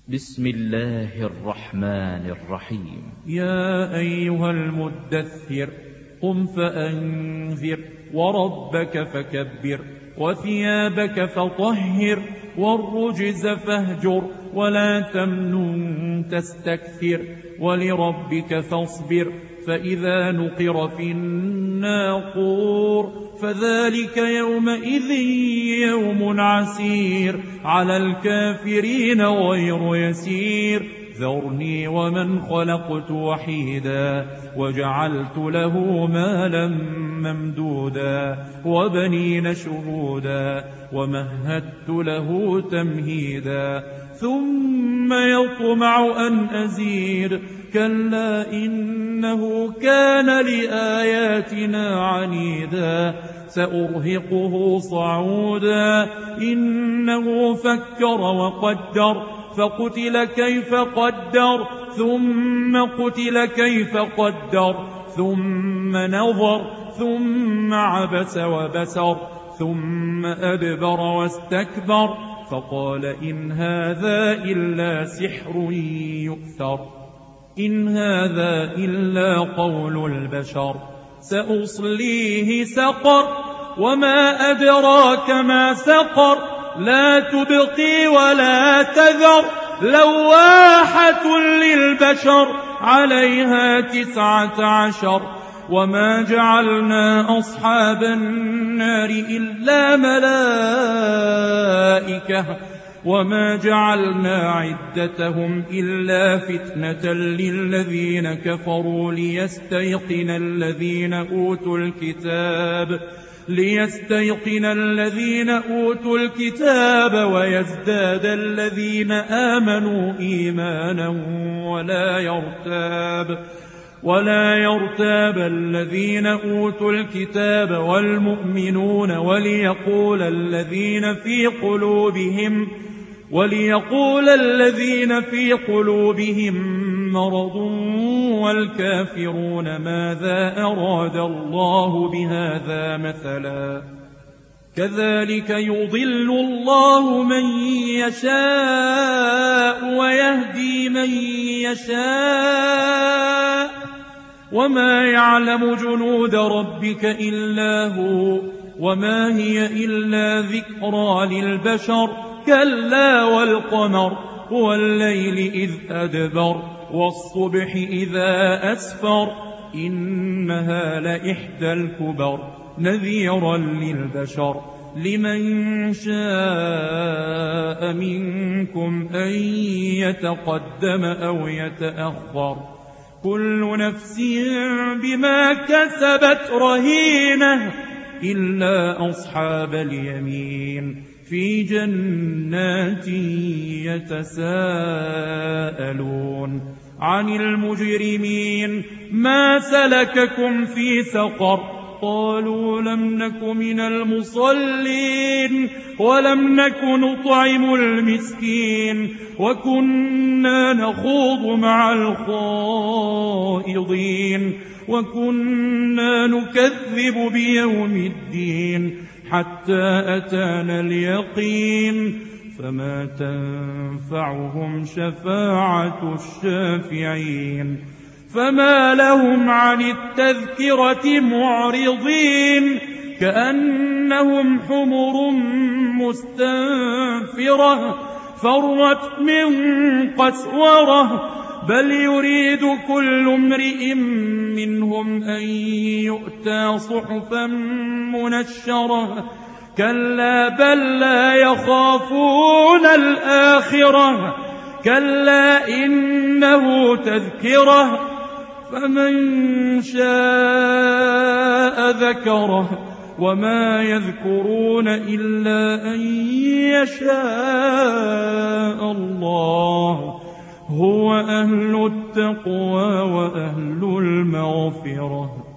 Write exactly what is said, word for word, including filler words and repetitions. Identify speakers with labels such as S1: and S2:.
S1: بسم الله الرحمن الرحيم.
S2: يا أيها المدثر قم فأنذر وربك فكبر وثيابك فطهر والرجز فاهجر ولا تمنن تستكثر ولربك فاصبر فإذا نقر في الناقور فذلك يومئذ يوم عسير على الكافرين غير يسير ذرني ومن خلقت وحيدا وجعلت له مالا ممدودا وبنين شهودا ومهدت له تمهيدا ثم يطمع أن أزيد كلا إنه كان لآياتنا عنيدا سأرهقه صعودا إنه فكر وقدر فقتل كيف قدر ثم قتل كيف قدر ثم نظر ثم عبس وبسر ثم أدبر واستكبر فقال إن هذا إلا سحر يؤثر إن هذا إلا قول البشر سأصليه سقر وما أدراك ما سقر لا تبقي ولا تذر لواحة للبشر عليها تسعة عشر وما جعلنا أصحاب النار إلا ملائكة وما جعلنا عدتهم إلا فتنة للذين كفروا ليستيقن الذين أوتوا الكتاب ليستيقن الذين أوتوا الكتاب ويزداد الذين آمنوا إيمانا ولا يرتاب ولا يرتاب الذين أوتوا الكتاب والمؤمنون وليقول الذين في قلوبهم وليقول الذين في قلوبهم مرض والكافرون ماذا أراد الله بهذا مثلا كذلك يضل الله من يشاء ويهدي من يشاء وما يعلم جنود ربك إلا هو وما هي إلا ذكرى للبشر كلا والقمر والليل إذ أدبر والصبح إذا أسفر إنها لإحدى الكبر نذيرا للبشر لمن شاء منكم أن يتقدم أو يتأخر كل نفس بما كسبت رهينة إلا أصحاب اليمين في جنات يتساءلون عن المجرمين ما سلككم في سقر قالوا لم نك من المصلين ولم نك نطعم المسكين وكنا نخوض مع الخائضين وكنا نكذب بيوم الدين حتى أتانا اليقين فما تنفعهم شفاعة الشافعين فما لهم عن التذكرة معرضين كأنهم حمر مستنفرة فرت من قسورة بل يريد كل امرئ منهم أن يؤتى صحفا منشرة كلا بل لا يخافون الآخرة كلا إنه تذكرة فمن شاء ذكره وما يذكرون إلا أن يشاء الله هو أهل التقوى وأهل المغفرة.